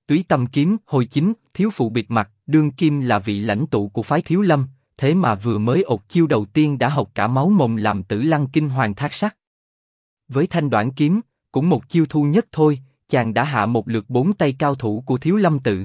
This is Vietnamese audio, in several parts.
Túy Tâm Kiếm, hồi chính, thiếu phụ bịt mặt, đương kim là vị lãnh tụ của phái Thiếu Lâm, thế mà vừa mới ột chiêu đầu tiên đã học cả máu mồm làm Tử Lăng kinh hoàng thác sắc. Với thanh đoạn kiếm, cũng một chiêu thu nhất thôi, chàng đã hạ một lượt 4 tay cao thủ của Thiếu Lâm tự.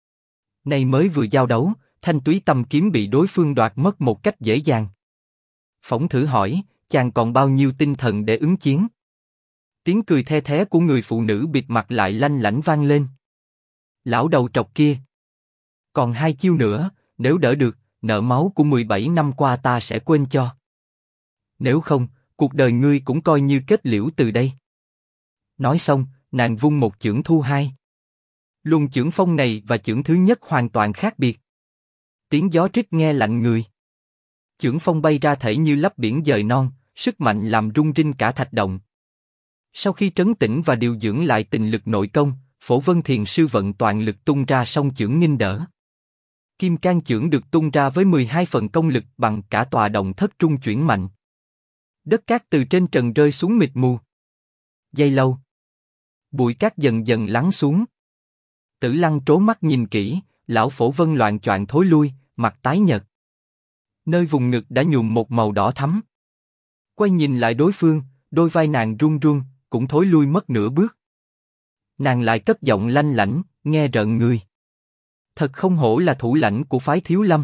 Nay mới vừa giao đấu, thanh Túy Tâm Kiếm bị đối phương đoạt mất một cách dễ dàng. Phỏng thử hỏi, chàng còn bao nhiêu tinh thần để ứng chiến? Tiếng cười the thé của người phụ nữ bịt mặt lại lanh lảnh vang lên. Lão đầu trọc kia, còn 2 chiêu nữa, nếu đỡ được, nợ máu của 17 năm qua ta sẽ quên cho. Nếu không, cuộc đời ngươi cũng coi như kết liễu từ đây. Nói xong, nàng vung một chưởng thu 2. Luồng chưởng phong này và chưởng thứ nhất hoàn toàn khác biệt. Tiếng gió rít nghe lạnh người. Chưởng phong bay ra thể như lấp biển dời non, sức mạnh làm rung rinh cả thạch động. Sau khi trấn tĩnh và điều dưỡng lại tình lực nội công, Phổ Vân Thiền sư vận toàn lực tung ra song chưởng nghênh đỡ. Kim Cang chưởng được tung ra với 12 phần công lực bằng cả tòa động thất trung chuyển mạnh. Đất cát từ trên trần rơi xuống mịt mù. Giây lâu, bụi cát dần dần lắng xuống. Tử Lăng trố mắt nhìn kỹ, lão Phổ Vân loạng choạng thối lui, mặt tái nhợt. Nơi vùng ngực đã nhuộm một màu đỏ thắm. Quay nhìn lại đối phương, đôi vai nàng run run, cũng thối lui mất nửa bước. Nàng lại cất giọng lanh lảnh, nghe rợn người. Thật không hổ là thủ lãnh của phái Thiếu Lâm.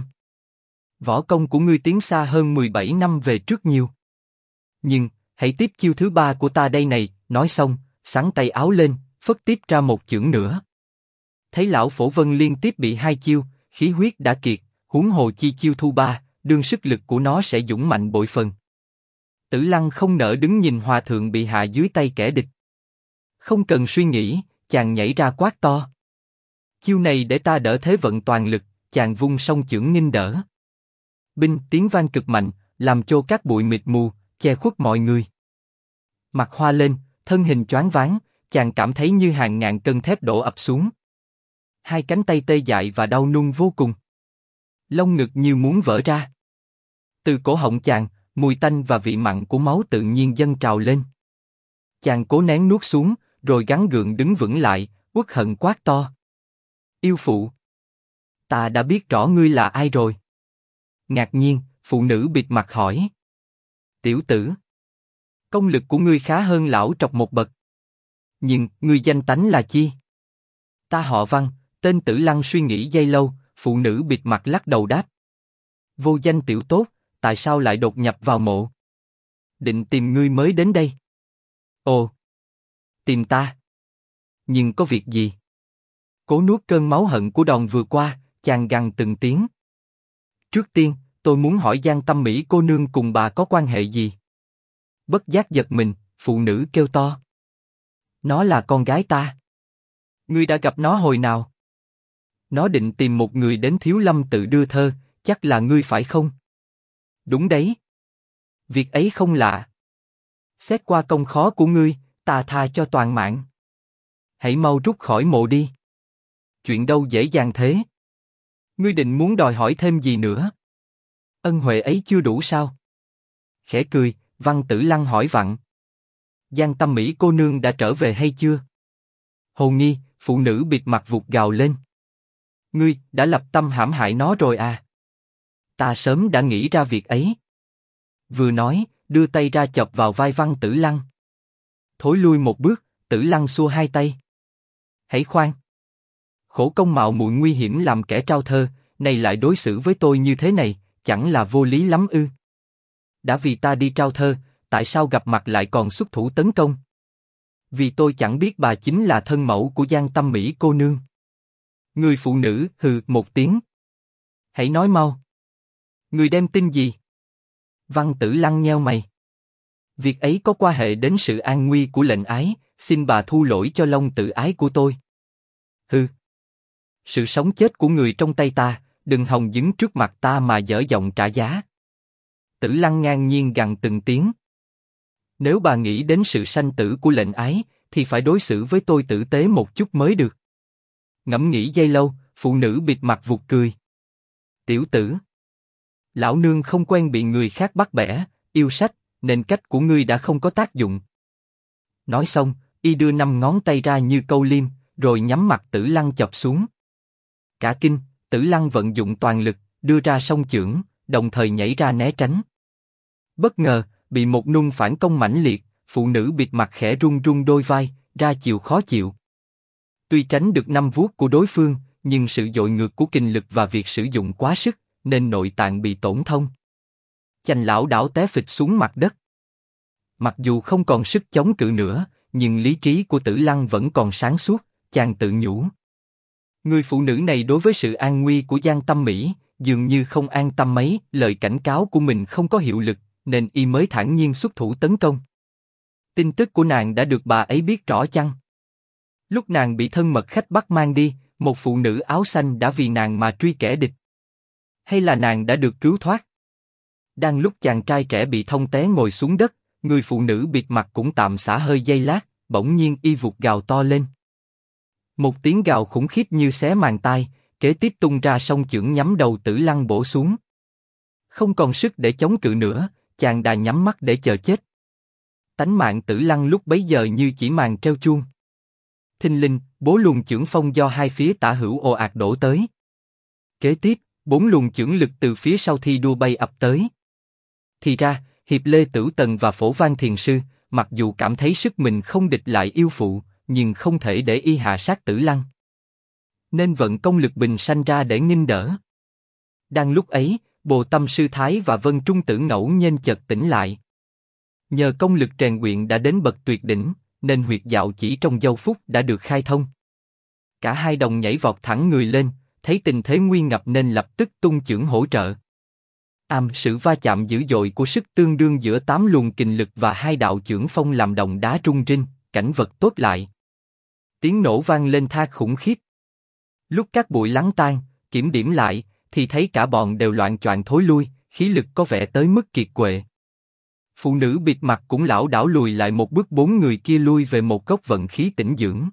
Võ công của ngươi tiến xa hơn 17 năm về trước nhiều. Nhưng, hãy tiếp chiêu thứ 3 của ta đây này, nói xong, xắn tay áo lên, phất tiếp ra một chưởng nữa. Thấy lão Phổ Vân liên tiếp bị 2 chiêu, khí huyết đã kiệt, huống hồ chi chiêu thu 3, đương sức lực của nó sẽ dũng mạnh bội phần. Tử Lăng không nỡ đứng nhìn hòa thượng bị hạ dưới tay kẻ địch. Không cần suy nghĩ, chàng nhảy ra quát to. Chiêu này để ta đỡ thế vận toàn lực, chàng vung song chưởng nghênh đỡ. Binh tiếng vang cực mạnh, làm cho các bụi mịt mù, che khuất mọi người. Mặt hoa lên, thân hình choáng váng, chàng cảm thấy như hàng ngàn cân thép đổ ập xuống. 2 cánh tay tê dại và đau nung vô cùng. Lông ngực như muốn vỡ ra. Từ cổ họng chàng, mùi tanh và vị mặn của máu tự nhiên dâng trào lên. Chàng cố nén nuốt xuống, rồi gắng gượng đứng vững lại, uất hận quát to. Yêu phụ! Ta đã biết rõ ngươi là ai rồi. Ngạc nhiên, phụ nữ bịt mặt hỏi. Tiểu tử! Công lực của ngươi khá hơn lão trọc một bậc. Nhưng, ngươi danh tánh là chi? Ta họ Văn, tên Tử Lăng. Suy nghĩ giây lâu, phụ nữ bịt mặt lắc đầu đáp. Vô danh tiểu tốt, tại sao lại đột nhập vào mộ? Định tìm ngươi mới đến đây. Ồ! Tìm ta? Nhưng có việc gì? Cố nuốt cơn máu hận của đòn vừa qua, chàng gằn từng tiếng. Trước tiên, tôi muốn hỏi Giang Tâm Mỹ cô nương cùng bà có quan hệ gì? Bất giác giật mình, phụ nữ kêu to. Nó là con gái ta. Ngươi đã gặp nó hồi nào? Nó định tìm một người đến Thiếu Lâm tự đưa thơ, chắc là ngươi phải không? Đúng đấy. Việc ấy không lạ. Xét qua công khó của ngươi, ta tha cho toàn mạng. Hãy mau rút khỏi mộ đi. Chuyện đâu dễ dàng thế. Ngươi định muốn đòi hỏi thêm gì nữa? Ân huệ ấy chưa đủ sao? Khẽ cười, Văn Tử Lăng hỏi vặn. Giang Tâm Mỹ cô nương đã trở về hay chưa? Hồ nghi, phụ nữ bịt mặt vụt gào lên. Ngươi đã lập tâm hãm hại nó rồi à? Ta sớm đã nghĩ ra việc ấy. Vừa nói, đưa tay ra chọc vào vai Văn Tử Lăng. Thối lui một bước, Tử Lăng xua 2 tay. Hãy khoan. Khổ công mạo muội nguy hiểm làm kẻ trao thơ, này lại đối xử với tôi như thế này, chẳng là vô lý lắm ư? Đã vì ta đi trao thơ, tại sao gặp mặt lại còn xuất thủ tấn công? Vì tôi chẳng biết bà chính là thân mẫu của Giang Tâm Mỹ cô nương. Người phụ nữ hừ một tiếng. Hãy nói mau. Người đem tin gì? Văn Tử Lăng nheo mày. Việc ấy có quan hệ đến sự an nguy của lệnh ái, xin bà thu lỗi cho long tự ái của tôi. Hừ. Sự sống chết của người trong tay ta, đừng hòng đứng trước mặt ta mà dở giọng trả giá. Tử Lăng ngang nhiên gằn từng tiếng. Nếu bà nghĩ đến sự sanh tử của lệnh ái, thì phải đối xử với tôi tử tế một chút mới được. Ngẫm nghĩ giây lâu, phụ nữ bịt mặt vụt cười. Tiểu tử! Lão nương không quen bị người khác bắt bẻ, yêu sách, nên cách của ngươi đã không có tác dụng. Nói xong, y đưa 5 ngón tay ra như câu liêm, rồi nhắm mặt Tử Lăng chọc xuống. Cả kinh, Tử Lăng vận dụng toàn lực, đưa ra song chưởng, đồng thời nhảy ra né tránh. Bất ngờ, bị một nung phản công mãnh liệt, phụ nữ bịt mặt khẽ run run đôi vai, ra chiều khó chịu. Tuy tránh được 5 vuốt của đối phương, nhưng sự dội ngược của kình lực và việc sử dụng quá sức, nên nội tạng bị tổn thông. Chành lảo đảo té phịch xuống mặt đất. Mặc dù không còn sức chống cự nữa, nhưng lý trí của Tử Lăng vẫn còn sáng suốt, chàng tự nhủ. Người phụ nữ này đối với sự an nguy của Giang Tâm Mỹ, dường như không an tâm mấy, lời cảnh cáo của mình không có hiệu lực, nên y mới thản nhiên xuất thủ tấn công. Tin tức của nàng đã được bà ấy biết rõ chăng? Lúc nàng bị thân mật khách bắt mang đi, một phụ nữ áo xanh đã vì nàng mà truy kẻ địch. Hay là nàng đã được cứu thoát? Đang lúc chàng trai trẻ bị thông té ngồi xuống đất, người phụ nữ bịt mặt cũng tạm xả hơi giây lát, bỗng nhiên y vụt gào to lên. Một tiếng gào khủng khiếp như xé màng tai, kế tiếp tung ra song chưởng nhắm đầu Tử Lăng bổ xuống. Không còn sức để chống cự nữa, chàng đã nhắm mắt để chờ chết. Tánh mạng Tử Lăng lúc bấy giờ như chỉ màn treo chuông. Thình lình, 4 luồng chưởng phong do hai phía tả hữu ồ ạt đổ tới. Kế tiếp, 4 luồng chưởng lực từ phía sau thi đua bay ập tới. Thì ra, Hiệp Lê Tửu Tần và Phổ Văn Thiền Sư, mặc dù cảm thấy sức mình không địch lại yêu phụ, nhưng không thể để y hạ sát Tử Lăng, nên vận công lực bình sanh ra để nghênh đỡ. Đang lúc ấy, Bồ Tâm Sư Thái và Vân Trung Tử ngẫu nhiên chợt tỉnh lại. Nhờ công lực rèn luyện đã đến bậc tuyệt đỉnh, nên huyệt đạo chỉ trong giây phút đã được khai thông. Cả hai đồng nhảy vọt thẳng người lên, thấy tình thế nguy ngập nên lập tức tung chưởng hỗ trợ. Sự va chạm dữ dội của sức tương đương giữa 8 luồng kình lực và hai đạo chưởng phong làm đồng đá rung rinh, cảnh vật tốt lại. Tiếng nổ vang lên thác khủng khiếp. Lúc các bụi lắng tan, kiểm điểm lại, thì thấy cả bọn đều loạng choạng thối lui, khí lực có vẻ tới mức kiệt quệ. Phụ nữ bịt mặt cũng lảo đảo lùi lại một bước, 4 người kia lui về một góc vận khí tĩnh dưỡng.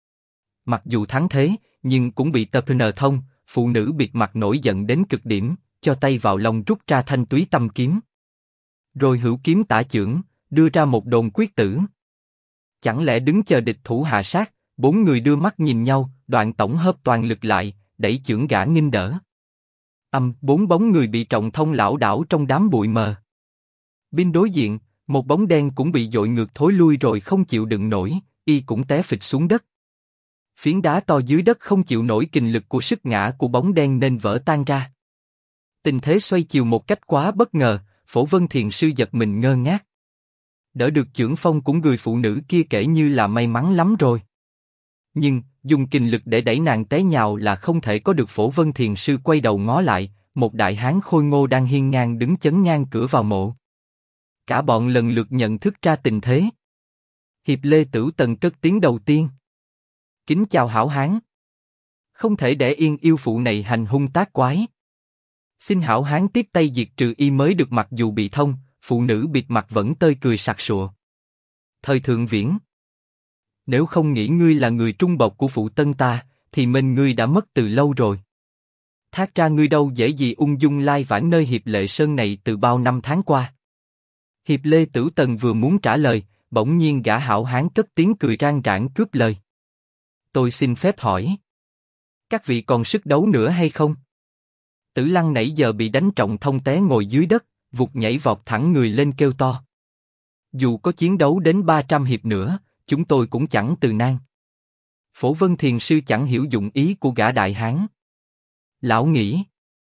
Mặc dù thắng thế, nhưng cũng bị tập nờ thông, phụ nữ bịt mặt nổi giận đến cực điểm, cho tay vào lòng rút ra thanh túy tâm kiếm. Rồi hữu kiếm tả chưởng, đưa ra một đồn quyết tử. Chẳng lẽ đứng chờ địch thủ hạ sát? 4 người đưa mắt nhìn nhau, đoạn tổng hợp toàn lực lại, đẩy chưởng gã nghênh đỡ. 4 bóng người bị trọng thông lảo đảo trong đám bụi mờ. Bên đối diện, một bóng đen cũng bị dội ngược thối lui rồi không chịu đựng nổi, y cũng té phịch xuống đất. Phiến đá to dưới đất không chịu nổi kình lực của sức ngã của bóng đen nên vỡ tan ra. Tình thế xoay chiều một cách quá bất ngờ, Phổ Vân Thiền Sư giật mình ngơ ngác. Đỡ được chưởng phong của người phụ nữ kia kể như là may mắn lắm rồi. Nhưng, dùng kình lực để đẩy nàng té nhào là không thể có được. Phổ Vân Thiền Sư quay đầu ngó lại, một đại hán khôi ngô đang hiên ngang đứng chắn ngang cửa vào mộ. Cả bọn lần lượt nhận thức ra tình thế. Hiệp Lê Tửu Tần cất tiếng đầu tiên. Kính chào hảo hán. Không thể để yên yêu phụ này hành hung tác quái. Xin hảo hán tiếp tay diệt trừ y mới được. Mặc dù bị thông, phụ nữ bịt mặt vẫn tươi cười sặc sụa. Thời Thượng Viễn, nếu không nghĩ ngươi là người trung bộc của phụ tân ta, thì mình ngươi đã mất từ lâu rồi. Thác ra ngươi đâu dễ gì ung dung lai vãng nơi Hiệp Lệ Sơn này từ bao năm tháng qua. Hiệp Lê Tửu Tần vừa muốn trả lời, bỗng nhiên gã hảo hán cất tiếng cười rang rãng cướp lời. Tôi xin phép hỏi, các vị còn sức đấu nữa hay không? Tử Lăng nãy giờ bị đánh trọng thông té ngồi dưới đất, vụt nhảy vọt thẳng người lên kêu to. Dù có chiến đấu đến 300 hiệp nữa, chúng tôi cũng chẳng từ nan. Phổ Vân Thiền Sư chẳng hiểu dụng ý của gã đại hán. Lão nghĩ,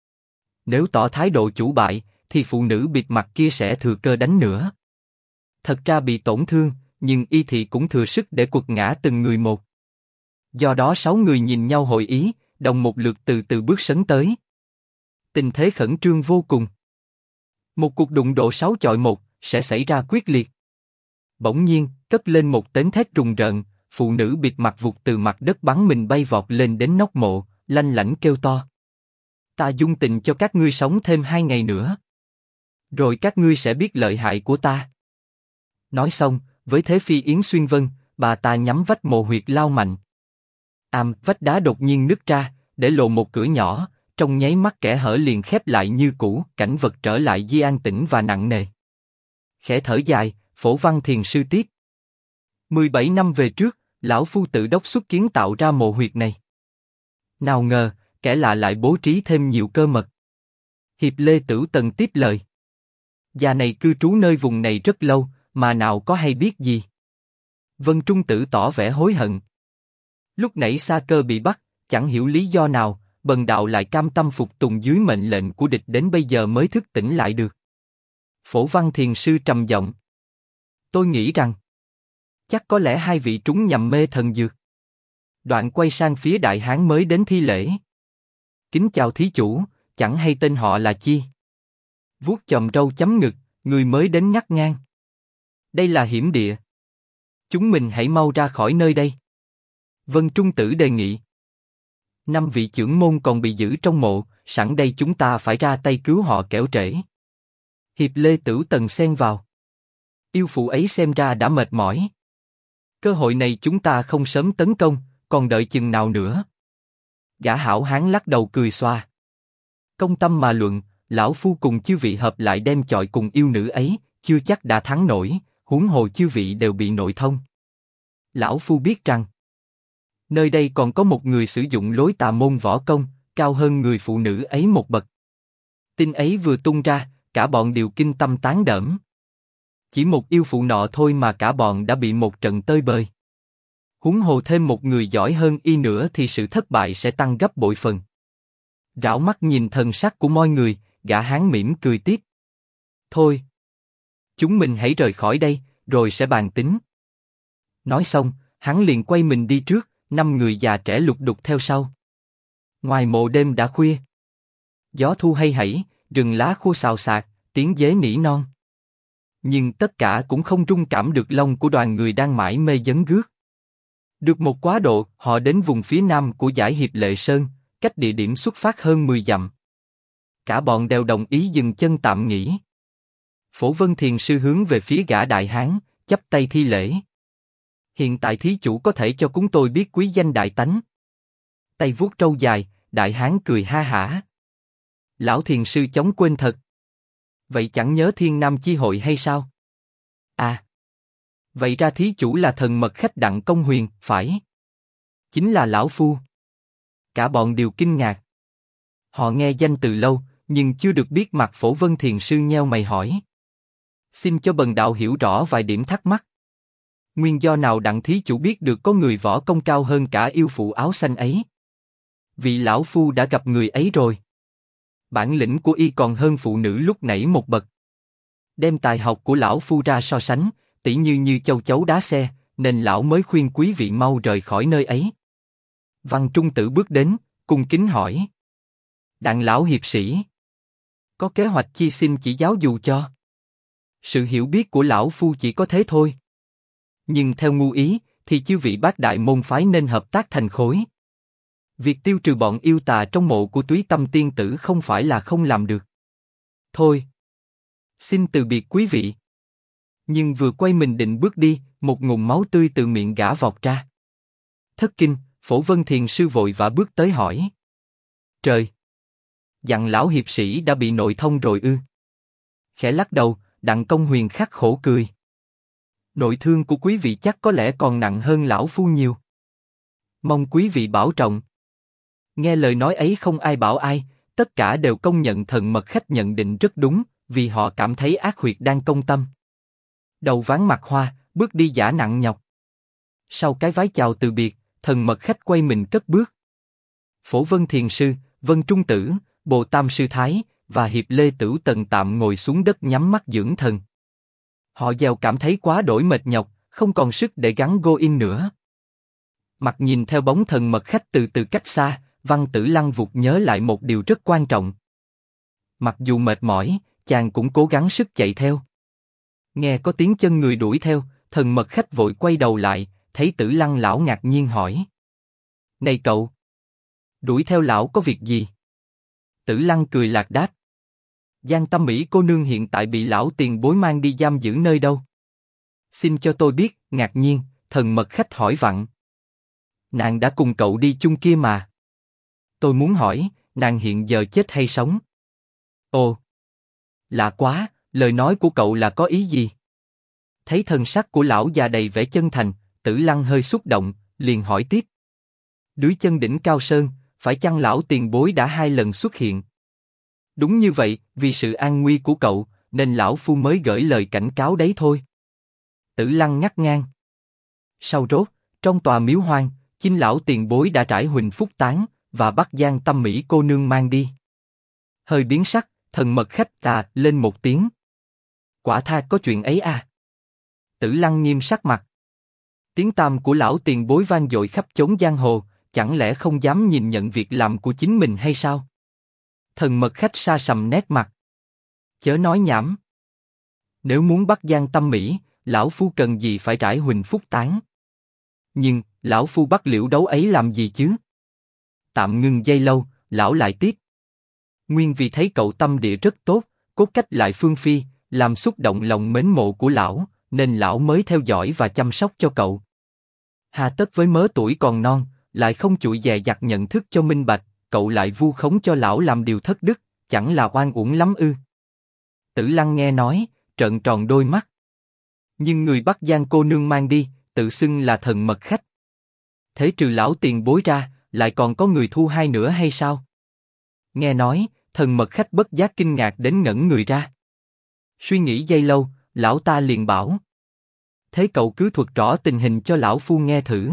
nếu tỏ thái độ chủ bại, thì phụ nữ bịt mặt kia sẽ thừa cơ đánh nữa. Thật ra bị tổn thương, nhưng y thị cũng thừa sức để quật ngã từng người một. Do đó 6 người nhìn nhau hội ý, đồng một lượt từ từ bước sấn tới. Tình thế khẩn trương vô cùng. Một cuộc đụng độ 6 chọi 1 sẽ xảy ra quyết liệt. Bỗng nhiên, cất lên một tiếng thét rùng rợn, phụ nữ bịt mặt vụt từ mặt đất bắn mình bay vọt lên đến nóc mộ, lanh lảnh kêu to. Ta dung tình cho các ngươi sống thêm 2 ngày nữa. Rồi các ngươi sẽ biết lợi hại của ta. Nói xong, với thế phi yến xuyên vân, bà ta nhắm vách mộ huyệt lao mạnh. Vách đá đột nhiên nứt ra, để lộ một cửa nhỏ, trong nháy mắt kẽ hở liền khép lại như cũ, cảnh vật trở lại di an tĩnh và nặng nề. Khẽ thở dài, Phổ Văn Thiền Sư tiếp. 17 năm về trước, Lão phu tự đốc xuất kiến tạo ra mộ huyệt này. Nào ngờ, kẻ lạ lại bố trí thêm nhiều cơ mật. Hiệp Lê Tửu Tần tiếp lời. Già này cư trú nơi vùng này rất lâu, mà nào có hay biết gì. Vân Trung Tử tỏ vẻ hối hận. Lúc nãy Sa Cơ bị bắt, chẳng hiểu lý do nào, bần đạo lại cam tâm phục tùng dưới mệnh lệnh của địch đến bây giờ mới thức tỉnh lại được. Phổ Văn Thiền Sư trầm giọng. Tôi nghĩ rằng, chắc có lẽ hai vị trúng nhầm mê thần dược. Đoạn quay sang phía đại hán mới đến thi lễ. Kính chào thí chủ, chẳng hay tên họ là chi? Vuốt chòm râu chấm ngực, người mới đến ngắt ngang. Đây là hiểm địa. Chúng mình hãy mau ra khỏi nơi đây. Vân Trung Tử đề nghị. 5 vị trưởng môn còn bị giữ trong mộ, sẵn đây chúng ta phải ra tay cứu họ kẻo trễ. Hiệp Lê Tửu Tần xen vào. Yêu phụ ấy xem ra đã mệt mỏi. Cơ hội này chúng ta không sớm tấn công, còn đợi chừng nào nữa? Gã hảo hán lắc đầu cười xoa. Công tâm mà luận, lão phu cùng chư vị hợp lại đem chọi cùng yêu nữ ấy, chưa chắc đã thắng nổi, huống hồ chư vị đều bị nội thông. Lão phu biết rằng, nơi đây còn có một người sử dụng lối tà môn võ công, cao hơn người phụ nữ ấy một bậc. Tin ấy vừa tung ra, cả bọn đều kinh tâm tán đẫm. Chỉ một yêu phụ nọ thôi mà cả bọn đã bị một trận tơi bời. Huống hồ thêm một người giỏi hơn y nữa thì sự thất bại sẽ tăng gấp bội phần. Rảo mắt nhìn thần sắc của mọi người, gã hán mỉm cười tiếp. Thôi, chúng mình hãy rời khỏi đây, rồi sẽ bàn tính. Nói xong, hắn liền quay mình đi trước, 5 người già trẻ lục đục theo sau. Ngoài mộ đêm đã khuya. Gió thu hay hảy, rừng lá khô xào xạc, tiếng dế nỉ non. Nhưng tất cả cũng không rung cảm được lòng của đoàn người đang mải mê vấn gước. Được một quá độ, họ đến vùng phía nam của dải Hiệp Lệ Sơn, cách địa điểm xuất phát hơn 10 dặm. Cả bọn đều đồng ý dừng chân tạm nghỉ. Phổ Vân Thiền Sư hướng về phía gã đại hán, chắp tay thi lễ. Hiện tại thí chủ có thể cho chúng tôi biết quý danh đại tánh. Tay vuốt râu dài, đại hán cười ha hả. Lão Thiền Sư chóng quên thật. Vậy chẳng nhớ Thiên Nam Chi Hội hay sao? À, vậy ra thí chủ là thần mật khách Đặng Công Huyền, phải? Chính là lão phu. Cả bọn đều kinh ngạc. Họ nghe danh từ lâu, nhưng chưa được biết mặt. Phổ Vân Thiền Sư nheo mày hỏi. Xin cho bần đạo hiểu rõ vài điểm thắc mắc. Nguyên do nào đặng thí chủ biết được có người võ công cao hơn cả yêu phụ áo xanh ấy? Vị lão phu đã gặp người ấy rồi. Bản lĩnh của y còn hơn phụ nữ lúc nãy một bậc. Đem tài học của lão phu ra so sánh, tỉ như châu chấu đá xe, nên lão mới khuyên quý vị mau rời khỏi nơi ấy. Văn Trung Tử bước đến, cung kính hỏi. Đặng lão hiệp sĩ, có kế hoạch chi xin chỉ giáo dù cho. Sự hiểu biết của lão phu chỉ có thế thôi. Nhưng theo ngu ý, thì chư vị bác đại môn phái nên hợp tác thành khối. Việc tiêu trừ bọn yêu tà trong mộ của Túy Tâm tiên tử không phải là không làm được. Thôi, xin từ biệt quý vị. Nhưng vừa quay mình định bước đi, một ngụm máu tươi từ miệng gã vọt ra. Thất kinh, Phổ Vân Thiền Sư vội vã bước tới hỏi. Trời! Dặn lão hiệp sĩ đã bị nội thông rồi ư? Khẽ lắc đầu, Đặng Công Huyền khắc khổ cười. Nội thương của quý vị chắc có lẽ còn nặng hơn lão phu nhiều. Mong quý vị bảo trọng. Nghe lời nói ấy không ai bảo ai, tất cả đều công nhận thần mật khách nhận định rất đúng, vì họ cảm thấy ác huyệt đang công tâm. Đầu ván mặt hoa, bước đi giả nặng nhọc. Sau cái vái chào từ biệt, thần mật khách quay mình cất bước. Phổ Vân Thiền Sư, Vân Trung Tử, Bồ Tam Sư Thái và Hiệp Lê Tửu Tần tạm ngồi xuống đất nhắm mắt dưỡng thần. Họ gieo cảm thấy quá đổi mệt nhọc, không còn sức để gắng go in nữa. Mặt nhìn theo bóng thần mật khách từ từ cách xa, Văn Tử Lăng vụt nhớ lại một điều rất quan trọng. Mặc dù mệt mỏi, chàng cũng cố gắng sức chạy theo. Nghe có tiếng chân người đuổi theo, thần mật khách vội quay đầu lại, thấy Tử Lăng lão ngạc nhiên hỏi. Này cậu! Đuổi theo lão có việc gì? Tử Lăng cười lạc đáp. Giang Tâm Mỹ cô nương hiện tại bị lão tiền bối mang đi giam giữ nơi đâu? Xin cho tôi biết. Ngạc nhiên, thần mật khách hỏi vặn. Nàng đã cùng cậu đi chung kia mà. Tôi muốn hỏi, nàng hiện giờ chết hay sống? Ồ! Lạ quá, lời nói của cậu là có ý gì? Thấy thần sắc của lão già đầy vẻ chân thành, Tử Lăng hơi xúc động, liền hỏi tiếp. Dưới chân đỉnh Cao Sơn, phải chăng lão tiền bối đã 2 lần xuất hiện? Đúng như vậy, vì sự an nguy của cậu, nên lão phu mới gửi lời cảnh cáo đấy thôi. Tử Lăng ngắt ngang. Sau rốt, trong tòa miếu hoang, chính lão tiền bối đã trải huỳnh phúc tán và bắt Giang Tâm Mỹ cô nương mang đi. Hơi biến sắc, thần mật khách lên một tiếng. Quả tha có chuyện ấy à? Tử Lăng nghiêm sắc mặt. Tiếng tăm của lão tiền bối vang dội khắp chốn giang hồ, chẳng lẽ không dám nhìn nhận việc làm của chính mình hay sao? Thần mật khách sa sầm nét mặt. Chớ nói nhảm. Nếu muốn bắt Giang Tâm Mỹ, lão phu cần gì phải trải huỳnh phúc tán? Nhưng lão phu bắt Liễu Đấu ấy làm gì chứ? Tạm ngừng giây lâu, lão lại tiếp. Nguyên vì thấy cậu tâm địa rất tốt, cốt cách lại phương phi, làm xúc động lòng mến mộ của lão, nên lão mới theo dõi và chăm sóc cho cậu. Hà tất với mớ tuổi còn non, lại không chụi dè dặt nhận thức cho minh bạch, cậu lại vu khống cho lão làm điều thất đức, chẳng là oan uổng lắm ư? Tử Lăng nghe nói, trợn tròn đôi mắt. Nhưng người bắt Giang cô nương mang đi, tự xưng là thần mật khách. Thế trừ lão tiền bối ra, lại còn có người thu hai nữa hay sao? Nghe nói, thần mật khách bất giác kinh ngạc đến ngẩn người ra. Suy nghĩ giây lâu, lão ta liền bảo. Thế cậu cứ thuật rõ tình hình cho lão phu nghe thử.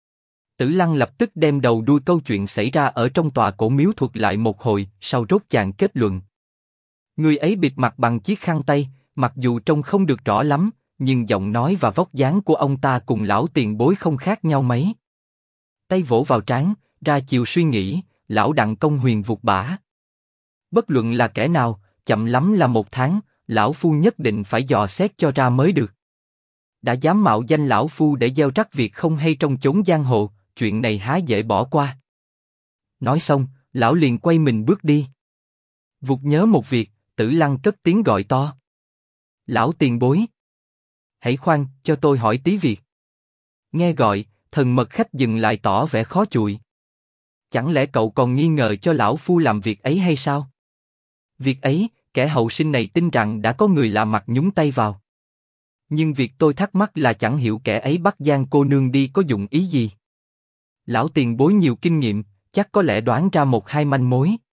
Tử Lăng lập tức đem đầu đuôi câu chuyện xảy ra ở trong tòa cổ miếu thuật lại một hồi, sau rốt chàng kết luận. Người ấy bịt mặt bằng chiếc khăn tay, mặc dù trông không được rõ lắm, nhưng giọng nói và vóc dáng của ông ta cùng lão tiền bối không khác nhau mấy. Tay vỗ vào trán, ra chiều suy nghĩ, lão Đặng Công Huyền vụt bả. Bất luận là kẻ nào, chậm lắm là 1 tháng, lão phu nhất định phải dò xét cho ra mới được. Đã dám mạo danh lão phu để gieo rắc việc không hay trong chốn giang hồ, chuyện này há dễ bỏ qua. Nói xong, lão liền quay mình bước đi. Vụt nhớ một việc, Tử Lăng cất tiếng gọi to. Lão tiền bối! Hãy khoan, cho tôi hỏi tí việc. Nghe gọi, thần mật khách dừng lại tỏ vẻ khó chịu. Chẳng lẽ cậu còn nghi ngờ cho lão phu làm việc ấy hay sao? Việc ấy, kẻ hậu sinh này tin rằng đã có người lạ mặt nhúng tay vào. Nhưng việc tôi thắc mắc là chẳng hiểu kẻ ấy bắt Giang cô nương đi có dụng ý gì. Lão tiền bối nhiều kinh nghiệm, chắc có lẽ đoán ra 1-2 manh mối.